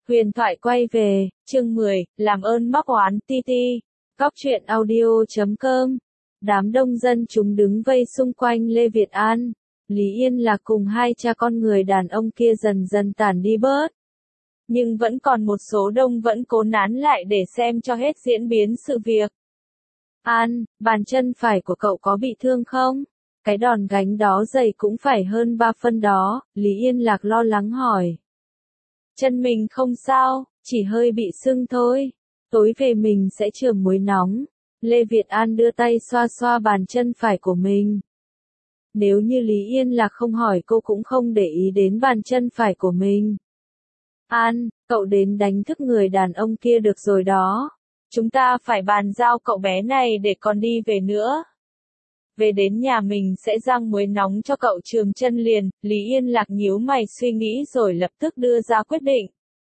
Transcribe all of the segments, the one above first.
Huyền thoại quay về, chương 10, làm ơn móc oán TT. Góc truyện audio.com. Đám đông dân chúng đứng vây xung quanh Lê Việt An. Lý Yên Lạc cùng hai cha con người đàn ông kia dần dần tản đi bớt. Nhưng vẫn còn một số đông vẫn cố nán lại để xem cho hết diễn biến sự việc. An, bàn chân phải của cậu có bị thương không? Cái đòn gánh đó dày cũng phải hơn 3 phân đó, Lý Yên Lạc lo lắng hỏi. Chân mình không sao, chỉ hơi bị sưng thôi. Tối về mình sẽ chườm muối nóng. Lê Việt An đưa tay xoa xoa bàn chân phải của mình. Nếu như Lý Yên Lạc không hỏi cô cũng không để ý đến bàn chân phải của mình. An, cậu đến đánh thức người đàn ông kia được rồi đó. Chúng ta phải bàn giao cậu bé này để còn đi về nữa. Về đến nhà mình sẽ rang muối nóng cho cậu chườm chân liền, Lý Yên Lạc nhíu mày suy nghĩ rồi lập tức đưa ra quyết định.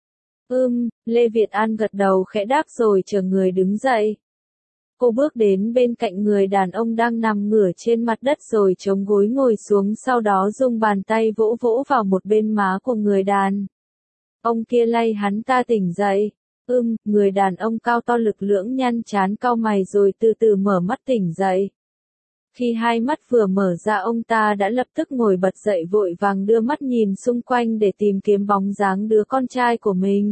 Lê Việt An gật đầu khẽ đáp rồi chờ người đứng dậy. Cô bước đến bên cạnh người đàn ông đang nằm ngửa trên mặt đất rồi chống gối ngồi xuống, sau đó dùng bàn tay vỗ vỗ vào một bên má của người đàn ông kia lay hắn ta tỉnh dậy. Người đàn ông cao to lực lưỡng nhăn trán cau mày rồi từ từ mở mắt tỉnh dậy. Khi hai mắt vừa mở ra ông ta đã lập tức ngồi bật dậy vội vàng đưa mắt nhìn xung quanh để tìm kiếm bóng dáng đứa con trai của mình.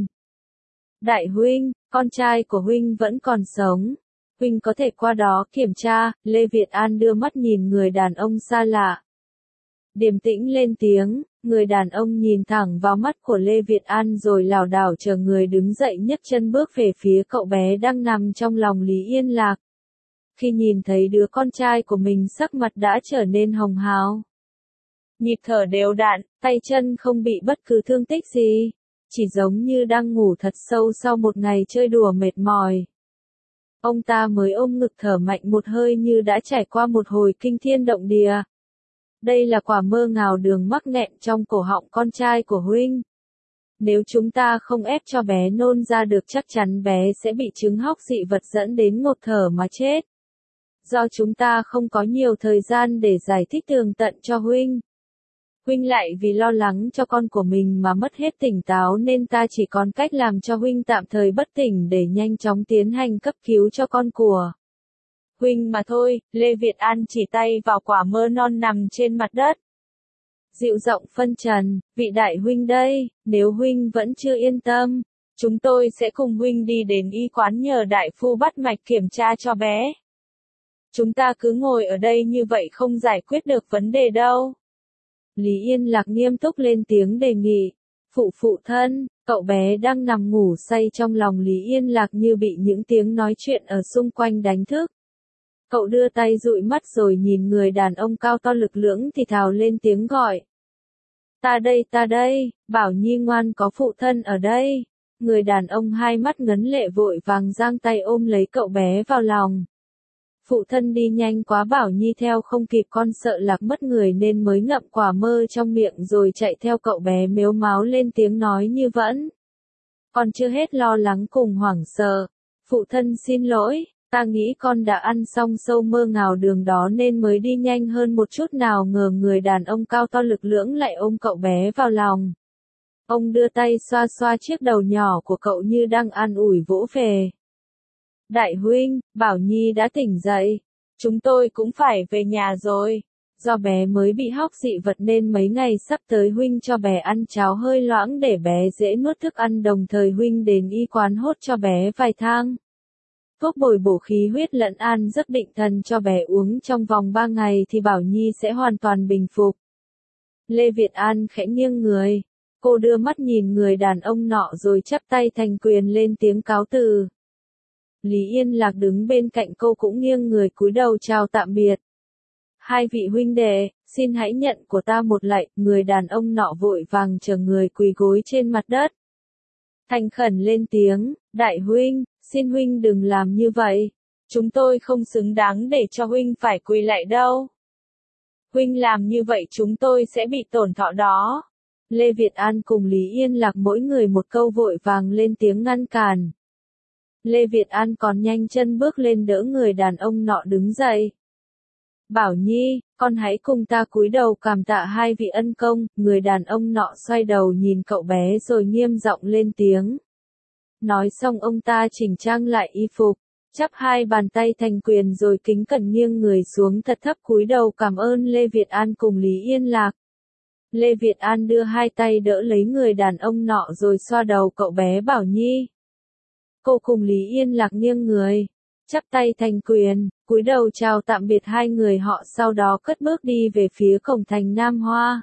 Đại huynh, con trai của huynh vẫn còn sống. Huynh có thể qua đó kiểm tra, Lê Việt An đưa mắt nhìn người đàn ông xa lạ. Điềm tĩnh lên tiếng, người đàn ông nhìn thẳng vào mắt của Lê Việt An rồi lảo đảo chờ người đứng dậy nhấc chân bước về phía cậu bé đang nằm trong lòng Lý Yên Lạc. Khi nhìn thấy đứa con trai của mình sắc mặt đã trở nên hồng hào. Nhịp thở đều đặn, tay chân không bị bất cứ thương tích gì. Chỉ giống như đang ngủ thật sâu sau một ngày chơi đùa mệt mỏi. Ông ta mới ôm ngực thở mạnh một hơi như đã trải qua một hồi kinh thiên động địa. Đây là quả mơ ngào đường mắc nghẹn trong cổ họng con trai của huynh. Nếu chúng ta không ép cho bé nôn ra được chắc chắn bé sẽ bị chứng hóc dị vật dẫn đến ngộp thở mà chết. Do chúng ta không có nhiều thời gian để giải thích tường tận cho huynh. Huynh lại vì lo lắng cho con của mình mà mất hết tỉnh táo nên ta chỉ còn cách làm cho huynh tạm thời bất tỉnh để nhanh chóng tiến hành cấp cứu cho con của huynh mà thôi. Lê Việt An chỉ tay vào quả mơ non nằm trên mặt đất. Dịu giọng phân trần, vị đại huynh đây, nếu huynh vẫn chưa yên tâm, chúng tôi sẽ cùng huynh đi đến y quán nhờ đại phu bắt mạch kiểm tra cho bé. Chúng ta cứ ngồi ở đây như vậy không giải quyết được vấn đề đâu. Lý Yên Lạc nghiêm túc lên tiếng đề nghị. Phụ thân, cậu bé đang nằm ngủ say trong lòng Lý Yên Lạc như bị những tiếng nói chuyện ở xung quanh đánh thức. Cậu đưa tay dụi mắt rồi nhìn người đàn ông cao to lực lưỡng thì thào lên tiếng gọi. Ta đây, Bảo Nhi ngoan có phụ thân ở đây. Người đàn ông hai mắt ngấn lệ vội vàng giang tay ôm lấy cậu bé vào lòng. Phụ thân đi nhanh quá Bảo Nhi theo không kịp, con sợ lạc mất người nên mới ngậm quả mơ trong miệng rồi chạy theo cậu bé mếu máo lên tiếng nói như vẫn. Con chưa hết lo lắng cùng hoảng sợ. Phụ thân xin lỗi, ta nghĩ con đã ăn xong sâu mơ ngào đường đó nên mới đi nhanh hơn một chút, nào ngờ người đàn ông cao to lực lưỡng lại ôm cậu bé vào lòng. Ông đưa tay xoa xoa chiếc đầu nhỏ của cậu như đang an ủi vỗ về. Đại huynh, Bảo Nhi đã tỉnh dậy. Chúng tôi cũng phải về nhà rồi. Do bé mới bị hóc dị vật nên mấy ngày sắp tới huynh cho bé ăn cháo hơi loãng để bé dễ nuốt thức ăn, đồng thời huynh đến y quán hốt cho bé vài thang thuốc bồi bổ khí huyết lẫn an giấc định thần cho bé uống trong vòng 3 ngày thì Bảo Nhi sẽ hoàn toàn bình phục. Lê Việt An khẽ nghiêng người. Cô đưa mắt nhìn người đàn ông nọ rồi chắp tay thành quyền lên tiếng cáo từ. Lý Yên Lạc đứng bên cạnh cô cũng nghiêng người cúi đầu chào tạm biệt. Hai vị huynh đệ, xin hãy nhận của ta một lạy. Người đàn ông nọ vội vàng chờ người quỳ gối trên mặt đất. Thành khẩn lên tiếng, đại huynh, xin huynh đừng làm như vậy. Chúng tôi không xứng đáng để cho huynh phải quỳ lạy đâu. Huynh làm như vậy chúng tôi sẽ bị tổn thọ đó. Lê Việt An cùng Lý Yên Lạc mỗi người một câu vội vàng lên tiếng ngăn cản. Lê Việt An còn nhanh chân bước lên đỡ người đàn ông nọ đứng dậy. Bảo Nhi, Con hãy cùng ta cúi đầu cảm tạ hai vị ân công. Người đàn ông nọ xoay đầu nhìn cậu bé rồi nghiêm giọng lên tiếng. Nói xong ông ta chỉnh trang lại y phục, chắp hai bàn tay thành quyền rồi kính cẩn nghiêng người xuống thật thấp cúi đầu cảm ơn Lê Việt An cùng Lý Yên Lạc. Lê Việt An đưa hai tay đỡ lấy người đàn ông nọ rồi xoa đầu cậu bé Bảo Nhi. Cô cùng Lý Yên Lạc nghiêng người, chắp tay thành quyền, cúi đầu chào tạm biệt hai người họ, sau đó cất bước đi về phía cổng thành Nam Hoa.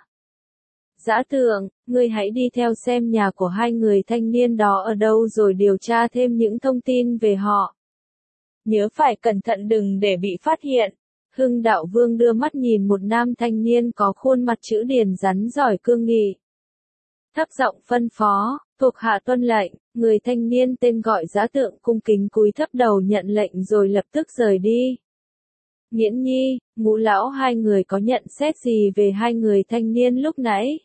Dã Tượng, ngươi hãy đi theo xem nhà của hai người thanh niên đó ở đâu rồi điều tra thêm những thông tin về họ. Nhớ phải cẩn thận đừng để bị phát hiện. Hưng Đạo Vương đưa mắt nhìn một nam thanh niên có khuôn mặt chữ điền rắn giỏi cương nghị. Thấp giọng phân phó, thuộc hạ tuân lệnh. Người thanh niên tên gọi Dã Tượng cung kính cúi thấp đầu nhận lệnh rồi lập tức rời đi. Nghiễn Nhi, Ngũ lão hai người có nhận xét gì về hai người thanh niên lúc nãy?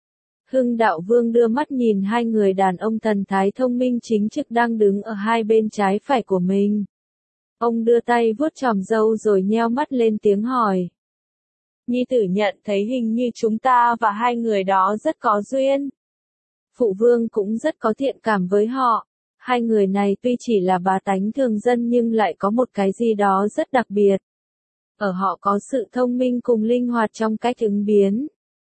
Hưng Đạo Vương đưa mắt nhìn hai người đàn ông thần thái thông minh chính trực đang đứng ở hai bên trái phải của mình. Ông đưa tay vuốt chòm râu rồi nheo mắt lên tiếng hỏi. Nhi tử nhận thấy hình như chúng ta và hai người đó rất có duyên. Phụ vương cũng rất có thiện cảm với họ. Hai người này tuy chỉ là bá tánh thường dân nhưng lại có một cái gì đó rất đặc biệt. Ở họ có sự thông minh cùng linh hoạt trong cách ứng biến.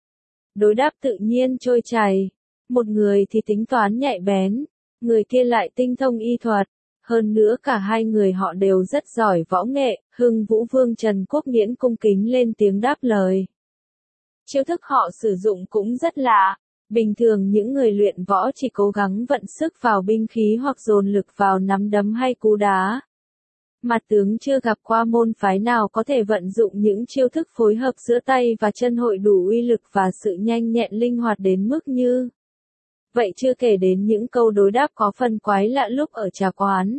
Đối đáp tự nhiên trôi chảy. Một người thì tính toán nhạy bén, người kia lại tinh thông y thuật. Hơn nữa cả hai người họ đều rất giỏi võ nghệ. Hưng Vũ Vương Trần Quốc Nghiễn cung kính lên tiếng đáp lời. Chiêu thức họ sử dụng cũng rất lạ. Bình thường những người luyện võ chỉ cố gắng vận sức vào binh khí hoặc dồn lực vào nắm đấm hay cú đá. Mặt tướng chưa gặp qua môn phái nào có thể vận dụng những chiêu thức phối hợp giữa tay và chân hội đủ uy lực và sự nhanh nhẹn linh hoạt đến mức như. Vậy chưa kể đến những câu đối đáp có phần quái lạ lúc ở trà quán.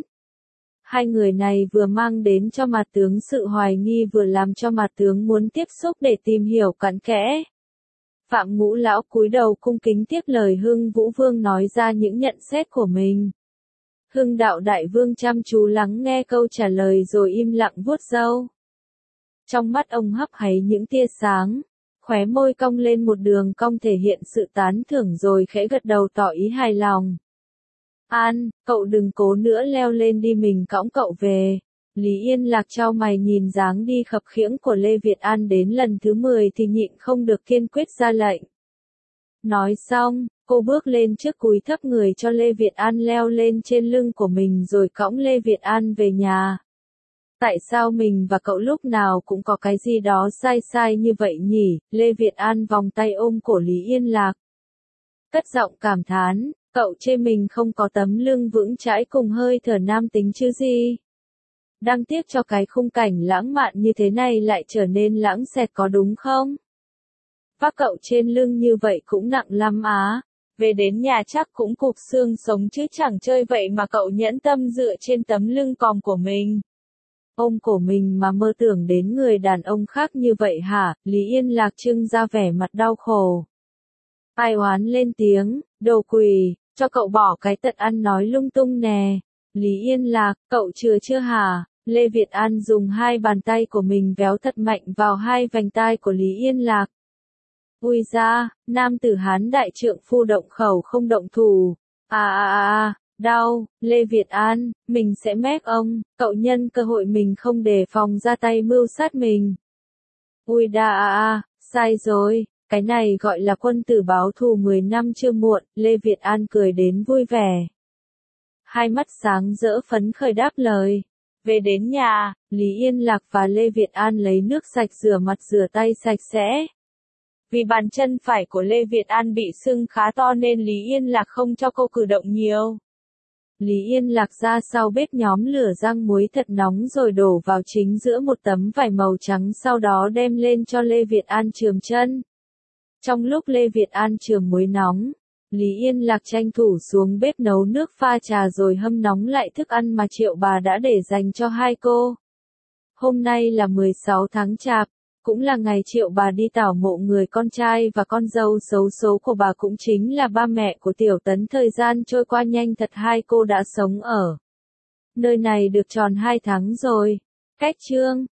Hai người này vừa mang đến cho mặt tướng sự hoài nghi vừa làm cho mặt tướng muốn tiếp xúc để tìm hiểu cặn kẽ. Phạm Ngũ lão cúi đầu cung kính tiếp lời Hưng Vũ Vương nói ra những nhận xét của mình. Hưng Đạo Đại Vương chăm chú lắng nghe câu trả lời rồi im lặng vuốt râu. Trong mắt ông hấp háy những tia sáng, khóe môi cong lên một đường cong thể hiện sự tán thưởng rồi khẽ gật đầu tỏ ý hài lòng. An, cậu đừng cố nữa leo lên đi, mình cõng cậu về. Lý Yên Lạc chau mày nhìn dáng đi khập khiễng của Lê Việt An đến lần thứ 10 thì nhịn không được kiên quyết ra lệnh. Nói xong, cô bước lên trước cúi thấp người cho Lê Việt An leo lên trên lưng của mình rồi cõng Lê Việt An về nhà. Tại sao mình và cậu lúc nào cũng có cái gì đó sai sai như vậy nhỉ? Lê Việt An vòng tay ôm cổ Lý Yên Lạc. Cất giọng cảm thán, cậu chê mình không có tấm lưng vững chãi cùng hơi thở nam tính chứ gì? Đáng tiếc cho cái khung cảnh lãng mạn như thế này lại trở nên lãng xẹt có đúng không? Vác cậu trên lưng như vậy cũng nặng lắm á. Về đến nhà chắc cũng cục xương sống chứ chẳng chơi vậy mà cậu nhẫn tâm dựa trên tấm lưng còm của mình. Ôm cổ mình mà mơ tưởng đến người đàn ông khác như vậy hả? Lý Yên Lạc trưng ra vẻ mặt đau khổ. Ai oán lên tiếng, đồ quỷ, cho cậu bỏ cái tật ăn nói lung tung nè. Lý Yên Lạc, cậu chưa hả? Lê Việt An dùng hai bàn tay của mình véo thật mạnh vào hai vành tai của Lý Yên Lạc. Ui da, nam tử Hán đại trượng phu động khẩu không động thủ. Đau, Lê Việt An, mình sẽ mép ông, cậu nhân cơ hội mình không đề phòng ra tay mưu sát mình. Ui da sai rồi, cái này gọi là quân tử báo thù 10 năm chưa muộn, Lê Việt An cười đến vui vẻ. Hai mắt sáng rỡ phấn khởi đáp lời. Về đến nhà, Lý Yên Lạc và Lê Việt An lấy nước sạch rửa mặt rửa tay sạch sẽ. Vì bàn chân phải của Lê Việt An bị sưng khá to nên Lý Yên Lạc không cho cô cử động nhiều. Lý Yên Lạc ra sau bếp nhóm lửa rang muối thật nóng rồi đổ vào chính giữa một tấm vải màu trắng, sau đó đem lên cho Lê Việt An chườm chân. Trong lúc Lê Việt An chườm muối nóng, Lý Yên Lạc tranh thủ xuống bếp nấu nước pha trà rồi hâm nóng lại thức ăn mà Triệu bà đã để dành cho hai cô. Hôm nay là 16 tháng Chạp, cũng là ngày Triệu bà đi tảo mộ người con trai và con dâu xấu số của bà, cũng chính là ba mẹ của Tiểu Tấn. Thời gian trôi qua nhanh thật, hai cô đã sống ở nơi này được tròn 2 tháng rồi. Cách chương